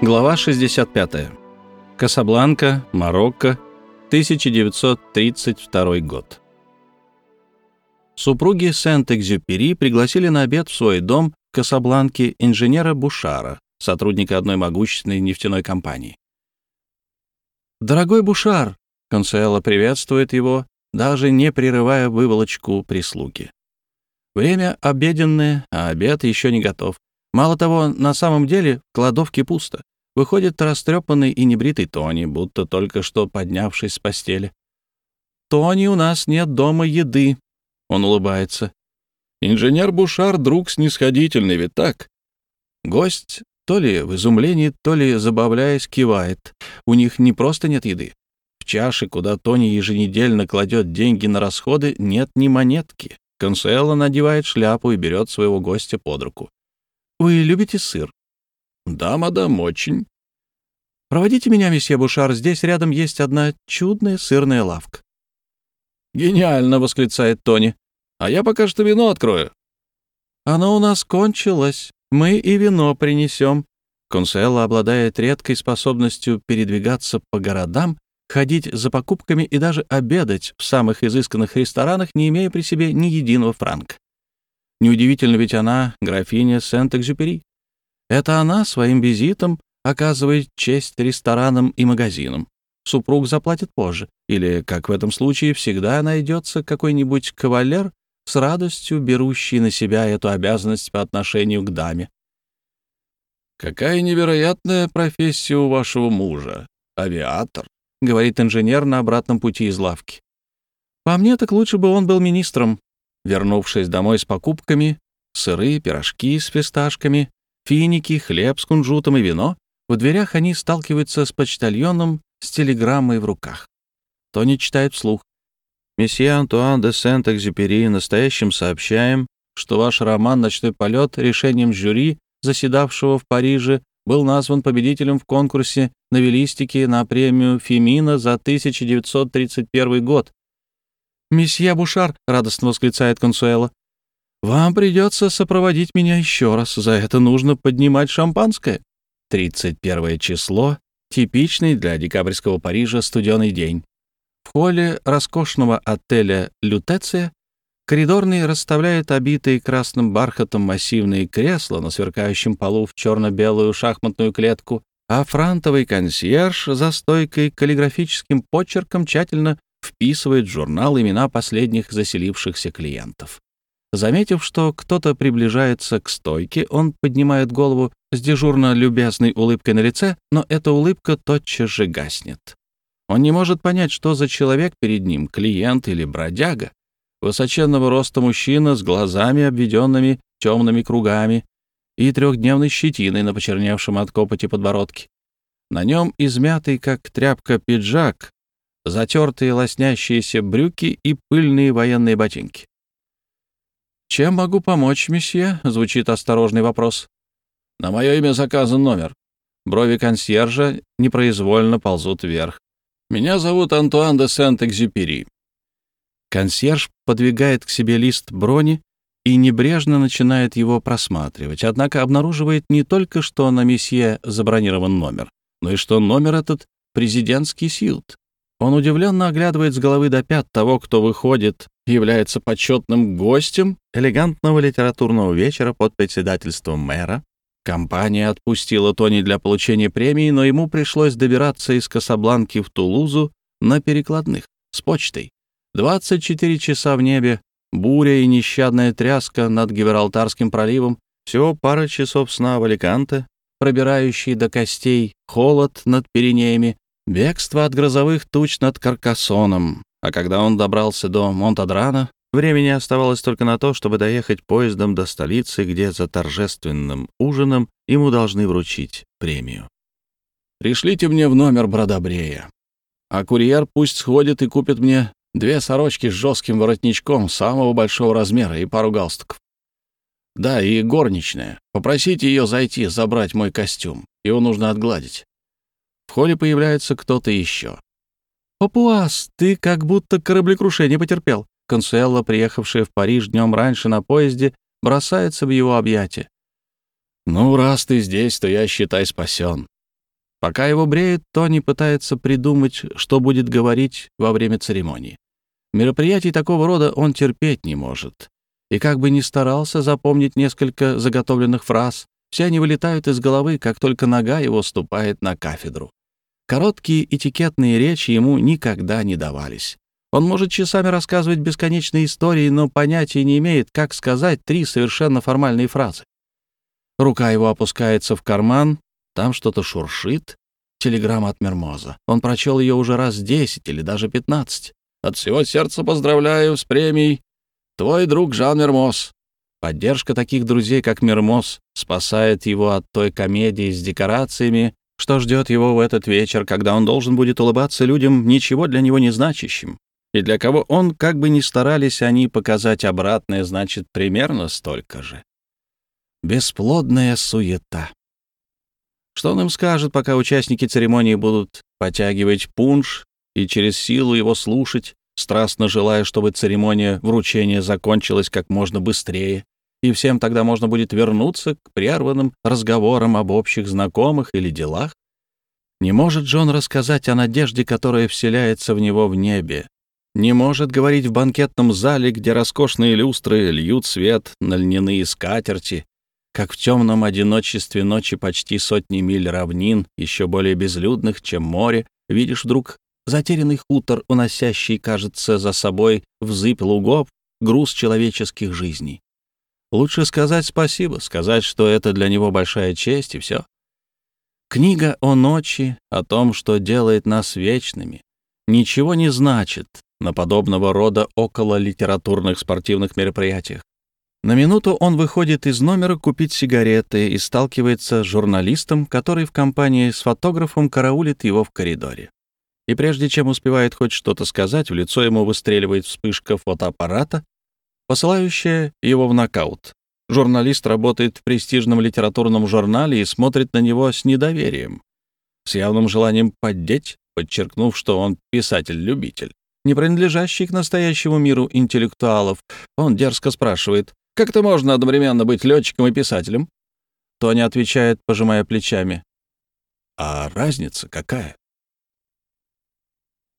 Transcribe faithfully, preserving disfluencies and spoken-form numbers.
Глава шестьдесят пятая. Касабланка, Марокко, тысяча девятьсот тридцать второй год. Супруги Сент-Экзюпери пригласили на обед в свой дом в Касабланке инженера Бушара, сотрудника одной могущественной нефтяной компании. «Дорогой Бушар!» — Консуэла приветствует его, даже не прерывая выволочку прислуги. Время обеденное, а обед еще не готов. Мало того, на самом деле в кладовке пусто. Выходит растрепанный и небритый Тони, будто только что поднявшись с постели. «Тони, у нас нет дома еды», — он улыбается. «Инженер Бушар — друг снисходительный, ведь так?» Гость, то ли в изумлении, то ли забавляясь, кивает. У них не просто нет еды. В чаше, куда Тони еженедельно кладет деньги на расходы, нет ни монетки. Консуэла надевает шляпу и берет своего гостя под руку. «Вы любите сыр?» «Да, мадам, очень». «Проводите меня, месье Бушар, здесь рядом есть одна чудная сырная лавка». «Гениально!» — восклицает Тони. «А я пока что вино открою». «Оно у нас кончилось. Мы и вино принесем». Консуэла обладает редкой способностью передвигаться по городам, ходить за покупками и даже обедать в самых изысканных ресторанах, не имея при себе ни единого франка. Неудивительно, ведь она графиня Сент-Экзюпери. Это она своим визитом оказывает честь ресторанам и магазинам. Супруг заплатит позже. Или, как в этом случае, всегда найдется какой-нибудь кавалер, с радостью берущий на себя эту обязанность по отношению к даме. «Какая невероятная профессия у вашего мужа. Авиатор», — говорит инженер на обратном пути из лавки. «По мне, так лучше бы он был министром». Вернувшись домой с покупками, сыры, пирожки с фисташками, финики, хлеб с кунжутом и вино, в дверях они сталкиваются с почтальоном с телеграммой в руках. Тони читает вслух. «Месье Антуан де Сент-Экзюпери, настоящим сообщаем, что ваш роман «Ночной полет» решением жюри, заседавшего в Париже, был назван победителем в конкурсе новеллистики на премию Фемина за тысяча девятьсот тридцать первый год». «Месье Бушар», — радостно восклицает Консуэла, — «вам придется сопроводить меня еще раз. За это нужно поднимать шампанское». тридцать первое число — типичный для декабрьского Парижа студеный день. В холле роскошного отеля «Лютеция» коридорный расставляет обитые красным бархатом массивные кресла на сверкающем полу в черно-белую шахматную клетку, а франтовый консьерж за стойкой каллиграфическим почерком тщательно вписывает в журнал имена последних заселившихся клиентов. Заметив, что кто-то приближается к стойке, он поднимает голову с дежурно любезной улыбкой на лице, но эта улыбка тотчас же гаснет. Он не может понять, что за человек перед ним, клиент или бродяга. Высоченного роста мужчина с глазами, обведенными темными кругами, и трехдневной щетиной на почерневшем от копоти подбородке. На нем измятый, как тряпка, пиджак, затертые лоснящиеся брюки и пыльные военные ботинки. «Чем могу помочь, месье?» — звучит осторожный вопрос. «На мое имя заказан номер». Брови консьержа непроизвольно ползут вверх. «Меня зовут Антуан де Сент-Экзюпери». Консьерж подвигает к себе лист брони и небрежно начинает его просматривать, однако обнаруживает не только, что на месье забронирован номер, но и что номер этот — президентский сьют. Он удивленно оглядывает с головы до пят того, кто выходит, является почетным гостем элегантного литературного вечера под председательством мэра. Компания отпустила Тони для получения премии, но ему пришлось добираться из Касабланки в Тулузу на перекладных, с почтой. двадцать четыре часа в небе, буря и нещадная тряска над Гибралтарским проливом, всего пара часов сна в Аликанте, пробирающий до костей холод над Пиренеями, бегство от грозовых туч над Каркассоном. А когда он добрался до Монтадрана, времени оставалось только на то, чтобы доехать поездом до столицы, где за торжественным ужином ему должны вручить премию. «Пришлите мне в номер Бродобрея, а курьер пусть сходит и купит мне две сорочки с жестким воротничком самого большого размера и пару галстуков. Да, и горничная. Попросите ее зайти, забрать мой костюм. Его нужно отгладить». В холле появляется кто-то еще. «Папуас, ты как будто кораблекрушение потерпел». Консуэла, приехавшая в Париж днем раньше на поезде, бросается в его объятия. «Ну, раз ты здесь, то я, считай, спасен. Пока его бреют, Тони пытается придумать, что будет говорить во время церемонии. Мероприятий такого рода он терпеть не может. И как бы ни старался запомнить несколько заготовленных фраз, все они вылетают из головы, как только нога его ступает на кафедру. Короткие этикетные речи ему никогда не давались. Он может часами рассказывать бесконечные истории, но понятия не имеет, как сказать три совершенно формальные фразы. Рука его опускается в карман, там что-то шуршит. Телеграмма от Мермоза. Он прочел ее уже раз десять или даже пятнадцать. «От всего сердца поздравляю с премией. Твой друг Жан Мермоз». Поддержка таких друзей, как Мермоз, спасает его от той комедии с декорациями, что ждет его в этот вечер, когда он должен будет улыбаться людям, ничего для него не значащим. И для кого он, как бы ни старались они показать обратное, значит, примерно столько же. Бесплодная суета. Что он им скажет, пока участники церемонии будут потягивать пунш и через силу его слушать, страстно желая, чтобы церемония вручения закончилась как можно быстрее, и всем тогда можно будет вернуться к прерванным разговорам об общих знакомых или делах? Не может Джон рассказать о надежде, которая вселяется в него в небе. Не может говорить в банкетном зале, где роскошные люстры льют свет на льняные скатерти, как в темном одиночестве ночи почти сотни миль равнин, еще более безлюдных, чем море, видишь вдруг затерянный хутор, уносящий, кажется, за собой взыбь лугов груз человеческих жизней. Лучше сказать спасибо, сказать, что это для него большая честь, и все. Книга о ночи, о том, что делает нас вечными, ничего не значит на подобного рода окололитературных спортивных мероприятиях. На минуту он выходит из номера купить сигареты и сталкивается с журналистом, который в компании с фотографом караулит его в коридоре. И прежде чем успевает хоть что-то сказать, в лицо ему выстреливает вспышка фотоаппарата, посылающая его в нокаут. Журналист работает в престижном литературном журнале и смотрит на него с недоверием, с явным желанием поддеть, подчеркнув, что он писатель-любитель, не принадлежащий к настоящему миру интеллектуалов. Он дерзко спрашивает: «Как это можно одновременно быть летчиком и писателем?» Тони отвечает, пожимая плечами: «А разница какая?»